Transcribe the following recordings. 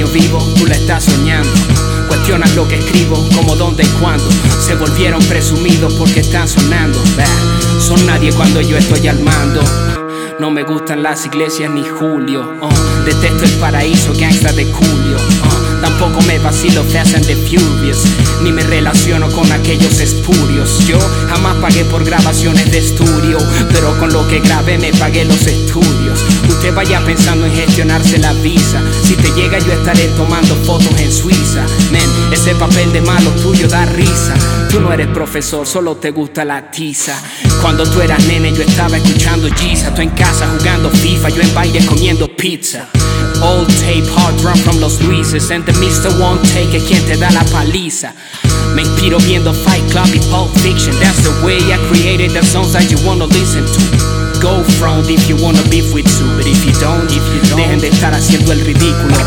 sueño vivo, tú la estás soñando. Cuestionan lo que escribo, como dónde y cuándo. Se volvieron presumidos porque están sonando. Son nadie cuando yo estoy al mando. No me gustan las iglesias ni Julio. Detesto el paraíso, gangsta de Julio. Tampoco me vacilo Fast and the Furious, ni me relaciono con aquellos espurios. Yo jamás pagué por grabaciones de estudio, pero con lo que grabé me pagué los estudios. Usted vaya pensando en gestionarse la visa. Si te llega yo estaré tomando fotos en Suiza. Men, ese papel de malo tuyo da risa. Tú no eres profesor, solo te gusta la tiza. Cuando tú eras nene yo estaba escuchando Giza. Tú en casa jugando FIFA, yo en baile comiendo pizza. Old tape, hard drum from los Luises. And the Mr. One Take es quien te da la paliza. Me inspiro viendo Fight Club y Pulp Fiction. That's the way I created the songs that you wanna listen to. Go front if you wanna beef with Sue, but if you don't, dejen de estar haciendo el ridículo.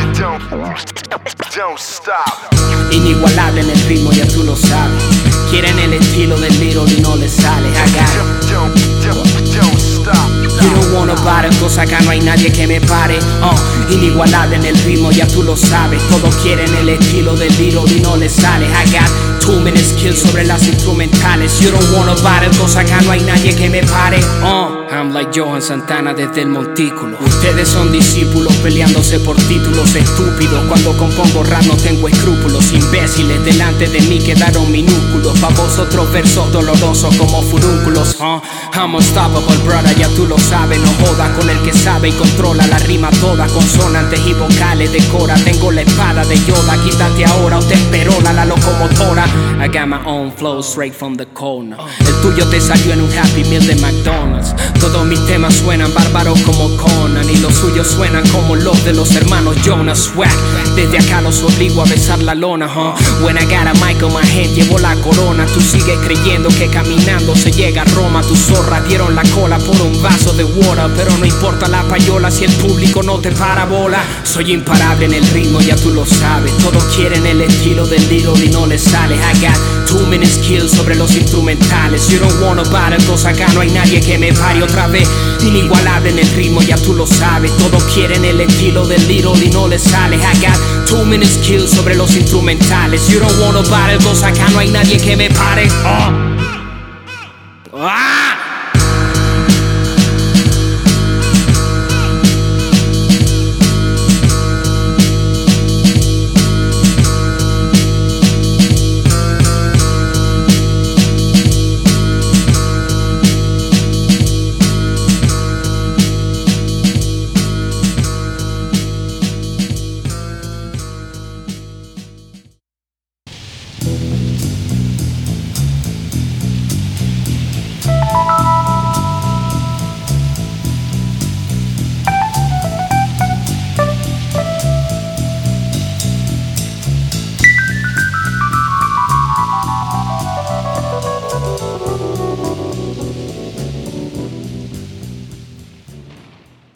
Don't stop. Inigualable en el ritmo, ya tú lo sabes. Quieren el estilo del Little y no les sale. I got it. Don't stop. You don't wanna battle, cosa acá no hay nadie que me pare. Inigualable en el ritmo, ya tú lo sabes. Todos quieren el estilo del Little y no les sale. I got 2 minutes skills sobre las instrumentales. You don't wanna battle, cosa acá no hay nadie que me pare. I'm like Johan Santana desde el montículo. Ustedes son discípulos peleándose por títulos estúpidos. Cuando compongo rap no tengo escrúpulos. Imbéciles delante de mí quedaron minúsculos. Pa' vosotros versos dolorosos como furúnculos. I'm unstoppable brother, ya tú lo sabes. No jodas con el que sabe y controla la rima toda. Consonantes y vocales decora. Tengo la espada de Yoda. Quítate ahora o te esperola la locomotora. I got my own flow straight from the corner. El tuyo te salió en un Happy Meal de McDonald's. Todos mis temas suenan bárbaros como Conan, y los suyos suenan como los de los hermanos Jonas. Swag, desde acá los obligo a besar la lona. When I got a mic on my head, llevo la corona. Tú sigues creyendo que caminando se llega a Roma. Tus zorras dieron la cola por un vaso de water, pero no importa la payola si el público no te para bola. Soy imparable en el ritmo, ya tú lo sabes. Todos quieren el estilo del Little y no les sale. I got 2 minutes skills sobre los instrumentales. You don't wanna battle, cosa acá no hay nadie que me pare. Otra vez, inigualable en el ritmo, ya tú lo sabes. Todos quieren el estilo del Little y no les sale. I got 2 minutes skills sobre los instrumentales. You don't wanna battle, cosa acá no hay nadie que me pare.